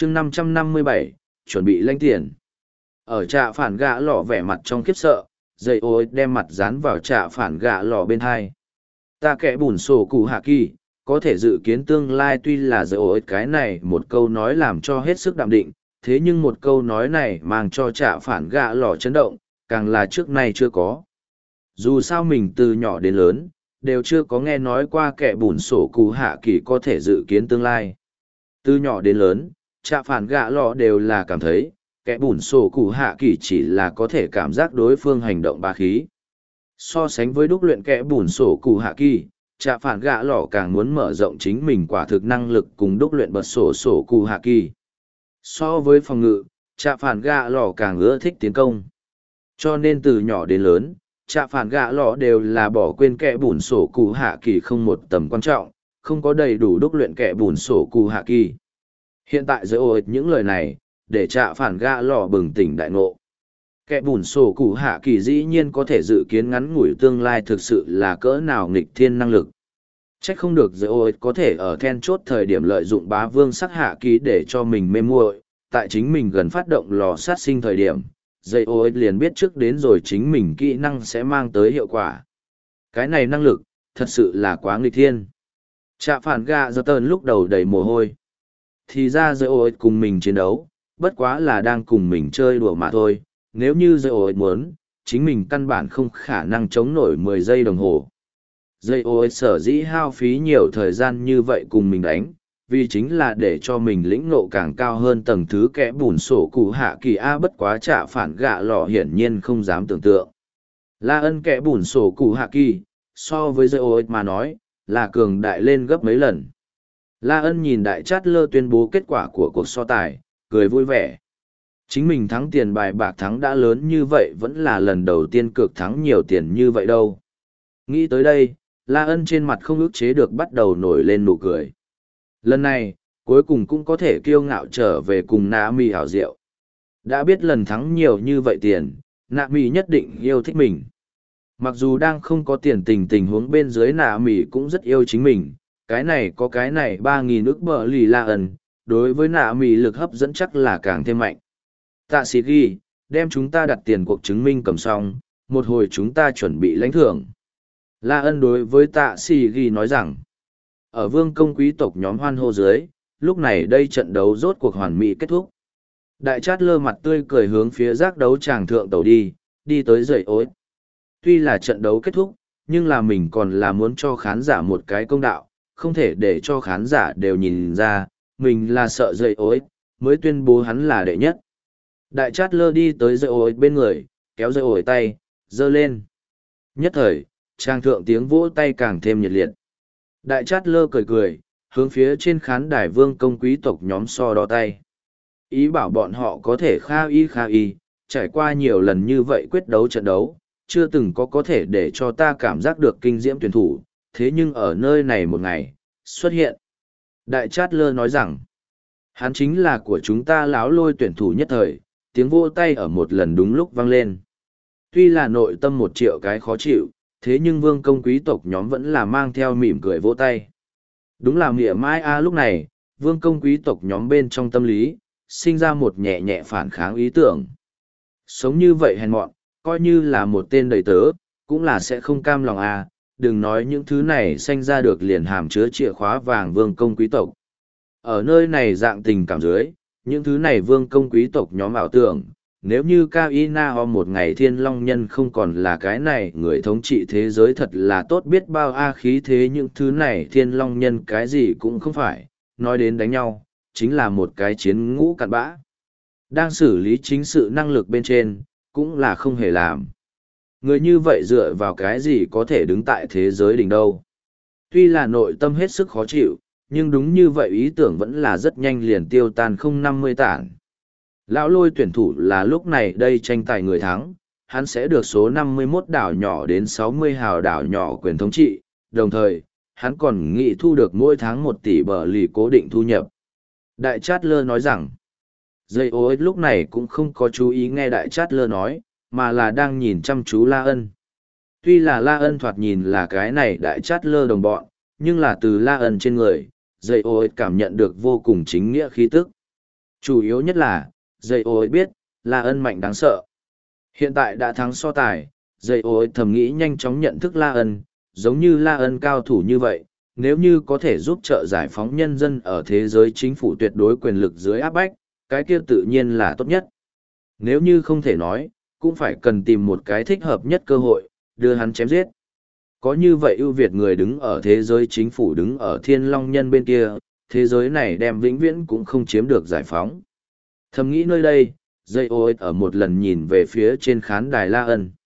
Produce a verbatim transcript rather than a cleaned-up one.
chương năm trăm năm mươi bảy, chuẩn bị lãnh tiền. Ở trạ phản gạ lọ vẻ mặt trong khiếp sợ, dây ôi đem mặt dán vào trạ phản gạ lọ bên hai. Ta kẻ bùn sổ cụ hạ kỳ, có thể dự kiến tương lai tuy là dây ôi cái này một câu nói làm cho hết sức đạm định, thế nhưng một câu nói này mang cho trạ phản gạ lọ chấn động, càng là trước nay chưa có. Dù sao mình từ nhỏ đến lớn, đều chưa có nghe nói qua kẻ bùn sổ cụ hạ kỳ có thể dự kiến tương lai. Từ nhỏ đến lớn, trạ phản gạ lọ đều là cảm thấy, kẻ bùn sổ cụ hạ kỳ chỉ là có thể cảm giác đối phương hành động bá khí. So sánh với đúc luyện kẻ bùn sổ cụ hạ kỳ, trạ phản gạ lọ càng muốn mở rộng chính mình quả thực năng lực cùng đúc luyện bật sổ sổ cụ hạ kỳ. So với phòng ngự, trạ phản gạ lọ càng ưa thích tiến công. Cho nên từ nhỏ đến lớn, trạ phản gạ lọ đều là bỏ quên kẻ bùn sổ cụ hạ kỳ không một tầm quan trọng, không có đầy đủ đúc luyện kẻ bùn sổ cụ hạ kỳ. Hiện tại giới ôi những lời này, để trạ phản gạ lọ bừng tỉnh đại ngộ. Kẻ bùn sổ cụ hạ kỳ dĩ nhiên có thể dự kiến ngắn ngủi tương lai thực sự là cỡ nào nghịch thiên năng lực. Trách không được giới ôi có thể ở then chốt thời điểm lợi dụng bá vương sắc hạ kỳ để cho mình mê muội, tại chính mình gần phát động lò sát sinh thời điểm. Dây ôi liền biết trước đến rồi chính mình kỹ năng sẽ mang tới hiệu quả. Cái này năng lực, thật sự là quá nghịch thiên. Trạ phản gạ giơ tơn lúc đầu đầy mồ hôi. Thì ra dây ôi cùng mình chiến đấu, bất quá là đang cùng mình chơi đùa mà thôi. Nếu như dây ôi muốn, chính mình căn bản không khả năng chống nổi mười giây đồng hồ. Dây ôi sở dĩ hao phí nhiều thời gian như vậy cùng mình đánh, vì chính là để cho mình lĩnh ngộ càng cao hơn tầng thứ kẽ bùn sổ cụ hạ kỳ A bất quá trả phản gạ lò hiển nhiên không dám tưởng tượng. La ân kẽ bùn sổ cụ hạ kỳ, so với dây ôi mà nói, là cường đại lên gấp mấy lần. La ân nhìn đại chát lơ tuyên bố kết quả của cuộc so tài, cười vui vẻ. Chính mình thắng tiền bài bạc thắng đã lớn như vậy vẫn là lần đầu tiên cược thắng nhiều tiền như vậy đâu. Nghĩ tới đây, La ân trên mặt không ức chế được bắt đầu nổi lên nụ cười. Lần này, cuối cùng cũng có thể kiêu ngạo trở về cùng nạ mì hảo diệu. Đã biết lần thắng nhiều như vậy tiền, nạ mì nhất định yêu thích mình. Mặc dù đang không có tiền tình tình huống bên dưới nạ mì cũng rất yêu chính mình, cái này có cái này ba nghìn ức bờ lì la ẩn, đối với nạ mì lực hấp dẫn chắc là càng thêm mạnh. Tạ sĩ ghi, đem chúng ta đặt tiền cuộc chứng minh cầm xong, một hồi chúng ta chuẩn bị lãnh thưởng. La ân đối với tạ sĩ ghi nói rằng, ở vương công quý tộc nhóm hoan hô dưới, lúc này đây trận đấu rốt cuộc hoàn mỹ kết thúc. Đại chát lơ mặt tươi cười hướng phía giác đấu tràng thượng tàu đi, đi tới dậy ối. Tuy là trận đấu kết thúc, nhưng là mình còn là muốn cho khán giả một cái công đạo, không thể để cho khán giả đều nhìn ra, mình là sợ dậy ối, mới tuyên bố hắn là đệ nhất. Đại chát lơ đi tới dậy ối bên người, kéo dậy ối tay, giơ lên. Nhất thời, tràng thượng tiếng vỗ tay càng thêm nhiệt liệt. Đại chát lơ cười cười, hướng phía trên khán đài vương công quý tộc nhóm so đo tay. Ý bảo bọn họ có thể kha y kha y, trải qua nhiều lần như vậy quyết đấu trận đấu, chưa từng có có thể để cho ta cảm giác được kinh diễm tuyển thủ, thế nhưng ở nơi này một ngày, xuất hiện. Đại chát lơ nói rằng, hắn chính là của chúng ta láo lôi tuyển thủ nhất thời, tiếng vỗ tay ở một lần đúng lúc vang lên. Tuy là nội tâm một triệu cái khó chịu, thế nhưng vương công quý tộc nhóm vẫn là mang theo mỉm cười vỗ tay. Đúng là mỉa mai a lúc này, vương công quý tộc nhóm bên trong tâm lý, sinh ra một nhẹ nhẹ phản kháng ý tưởng. Sống như vậy hèn mọn, coi như là một tên đầy tớ, cũng là sẽ không cam lòng a. Đừng nói những thứ này sanh ra được liền hàm chứa chìa khóa vàng vương công quý tộc. Ở nơi này dạng tình cảm dưới, những thứ này vương công quý tộc nhóm ảo tưởng, nếu như Kaina Ho một ngày thiên long nhân không còn là cái này người thống trị thế giới thật là tốt biết bao a khí thế những thứ này thiên long nhân cái gì cũng không phải, nói đến đánh nhau, chính là một cái chiến ngũ cặn bã. Đang xử lý chính sự năng lực bên trên, cũng là không hề làm. Người như vậy dựa vào cái gì có thể đứng tại thế giới đỉnh đâu. Tuy là nội tâm hết sức khó chịu, nhưng đúng như vậy ý tưởng vẫn là rất nhanh liền tiêu tan không năm mươi tản. Lão lôi tuyển thủ là lúc này đây tranh tài người thắng, hắn sẽ được số năm mươi mốt đảo nhỏ đến sáu mươi hào đảo nhỏ quyền thống trị, đồng thời, hắn còn nghĩ thu được mỗi tháng một tỷ bờ lì cố định thu nhập. Đại Chát Lơ nói rằng, dây ô lúc này cũng không có chú ý nghe Đại Chát Lơ nói, mà là đang nhìn chăm chú La Ân. Tuy là La Ân thoạt nhìn là cái này Đại Chát Lơ đồng bọn, nhưng là từ La Ân trên người, dây ô cảm nhận được vô cùng chính nghĩa khí tức. Chủ yếu nhất là, dây ô biết, La Ân mạnh đáng sợ. Hiện tại đã thắng so tài, dây ô thầm nghĩ nhanh chóng nhận thức La Ân, giống như La Ân cao thủ như vậy, nếu như có thể giúp trợ giải phóng nhân dân ở thế giới chính phủ tuyệt đối quyền lực dưới áp bách, cái kia tự nhiên là tốt nhất. Nếu như không thể nói, cũng phải cần tìm một cái thích hợp nhất cơ hội, đưa hắn chém giết. Có như vậy ưu việt người đứng ở thế giới chính phủ đứng ở thiên long nhân bên kia, thế giới này đem vĩnh viễn cũng không chiếm được giải phóng. Thầm nghĩ nơi đây, dây ô ở một lần nhìn về phía trên khán đài La Ân.